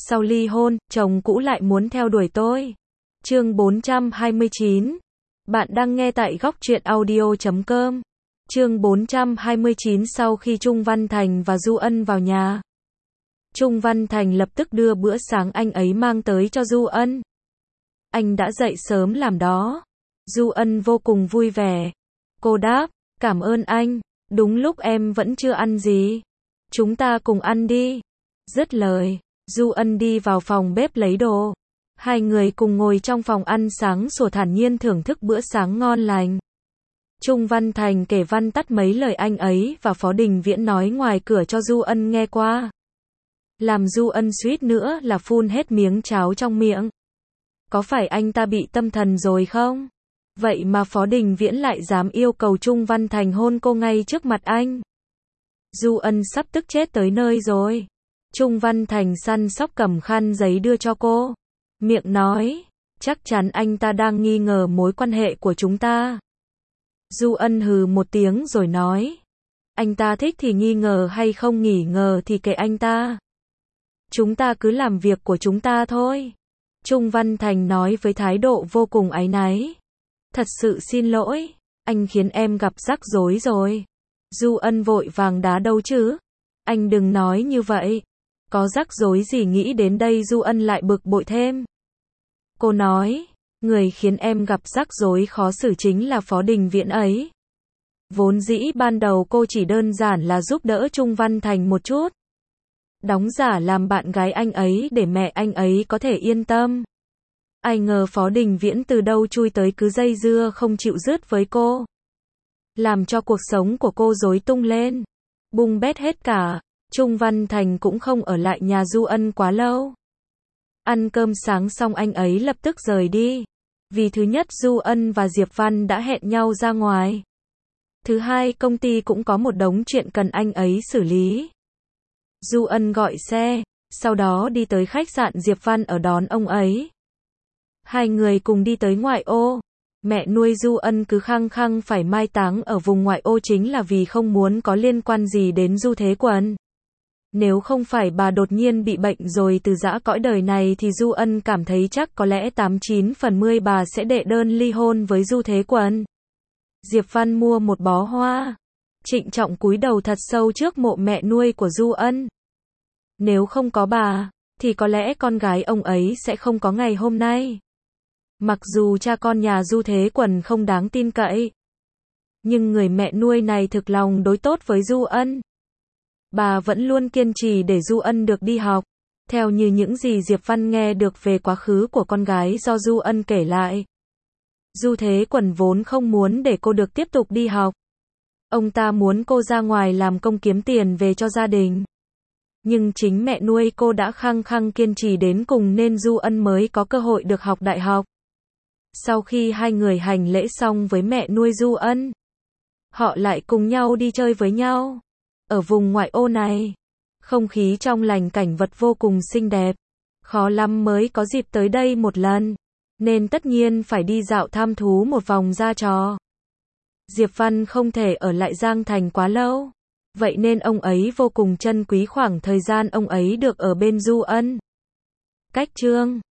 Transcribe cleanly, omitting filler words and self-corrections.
Sau ly hôn, chồng cũ lại muốn theo đuổi tôi. Chương 429. Bạn đang nghe tại góc truyện audio.com. Chương 429. Sau khi Trung Văn Thành và Du Ân vào nhà, Trung Văn Thành lập tức đưa bữa sáng anh ấy mang tới cho Du Ân. Anh đã dậy sớm làm đó. Du Ân vô cùng vui vẻ. Cô đáp, cảm ơn anh, đúng lúc em vẫn chưa ăn gì. Chúng ta cùng ăn đi. Dứt lời, Du Ân đi vào phòng bếp lấy đồ. Hai người cùng ngồi trong phòng ăn sáng sủa thản nhiên thưởng thức bữa sáng ngon lành. Trung Văn Thành kể văn tắt mấy lời anh ấy và Phó Đình Viễn nói ngoài cửa cho Du Ân nghe qua. Làm Du Ân suýt nữa là phun hết miếng cháo trong miệng. Có phải anh ta bị tâm thần rồi không? Vậy mà Phó Đình Viễn lại dám yêu cầu Trung Văn Thành hôn cô ngay trước mặt anh. Du Ân sắp tức chết tới nơi rồi. Trung Văn Thành săn sóc cầm khăn giấy đưa cho cô. Miệng nói, chắc chắn anh ta đang nghi ngờ mối quan hệ của chúng ta. Du Ân hừ một tiếng rồi nói, anh ta thích thì nghi ngờ hay không nghi ngờ thì kệ anh ta. Chúng ta cứ làm việc của chúng ta thôi. Trung Văn Thành nói với thái độ vô cùng áy náy. Thật sự xin lỗi, anh khiến em gặp rắc rối rồi. Du Ân vội vàng đá đâu chứ. Anh đừng nói như vậy. Có rắc rối gì nghĩ đến đây Du Ân lại bực bội thêm. Cô nói, người khiến em gặp rắc rối khó xử chính là Phó Đình Viễn ấy. Vốn dĩ ban đầu cô chỉ đơn giản là giúp đỡ Trung Văn Thành một chút. Đóng giả làm bạn gái anh ấy để mẹ anh ấy có thể yên tâm. Ai ngờ Phó Đình Viễn từ đâu chui tới cứ dây dưa không chịu dứt với cô. Làm cho cuộc sống của cô rối tung lên. Bung bét hết cả. Trung Văn Thành cũng không ở lại nhà Du Ân quá lâu. Ăn cơm sáng xong anh ấy lập tức rời đi. Vì thứ nhất Du Ân và Diệp Văn đã hẹn nhau ra ngoài. Thứ hai công ty cũng có một đống chuyện cần anh ấy xử lý. Du Ân gọi xe, sau đó đi tới khách sạn Diệp Văn ở đón ông ấy. Hai người cùng đi tới ngoại ô. Mẹ nuôi Du Ân cứ khăng khăng phải mai táng ở vùng ngoại ô chính là vì không muốn có liên quan gì đến Du Thế Quần. Nếu không phải bà đột nhiên bị bệnh rồi từ giã cõi đời này thì Du Ân cảm thấy chắc có lẽ 89 phần 10 bà sẽ đệ đơn ly hôn với Du Thế Quần. Diệp Văn mua một bó hoa, trịnh trọng cúi đầu thật sâu trước mộ mẹ nuôi của Du Ân. Nếu không có bà, thì có lẽ con gái ông ấy sẽ không có ngày hôm nay. Mặc dù cha con nhà Du Thế Quần không đáng tin cậy, nhưng người mẹ nuôi này thực lòng đối tốt với Du Ân. Bà vẫn luôn kiên trì để Du Ân được đi học. Theo như những gì Diệp Văn nghe được về quá khứ của con gái do Du Ân kể lại, Du Thế Quần vốn không muốn để cô được tiếp tục đi học. Ông ta muốn cô ra ngoài làm công kiếm tiền về cho gia đình. Nhưng chính mẹ nuôi cô đã khăng khăng kiên trì đến cùng nên Du Ân mới có cơ hội được học đại học. Sau khi hai người hành lễ xong với mẹ nuôi Du Ân, họ lại cùng nhau đi chơi với nhau. Ở vùng ngoại ô này, không khí trong lành cảnh vật vô cùng xinh đẹp. Khó lắm mới có dịp tới đây một lần, nên tất nhiên phải đi dạo tham thú một vòng ra trò. Diệp Văn không thể ở lại Giang Thành quá lâu. Vậy nên ông ấy vô cùng trân quý khoảng thời gian ông ấy được ở bên Du Ân. Cách chương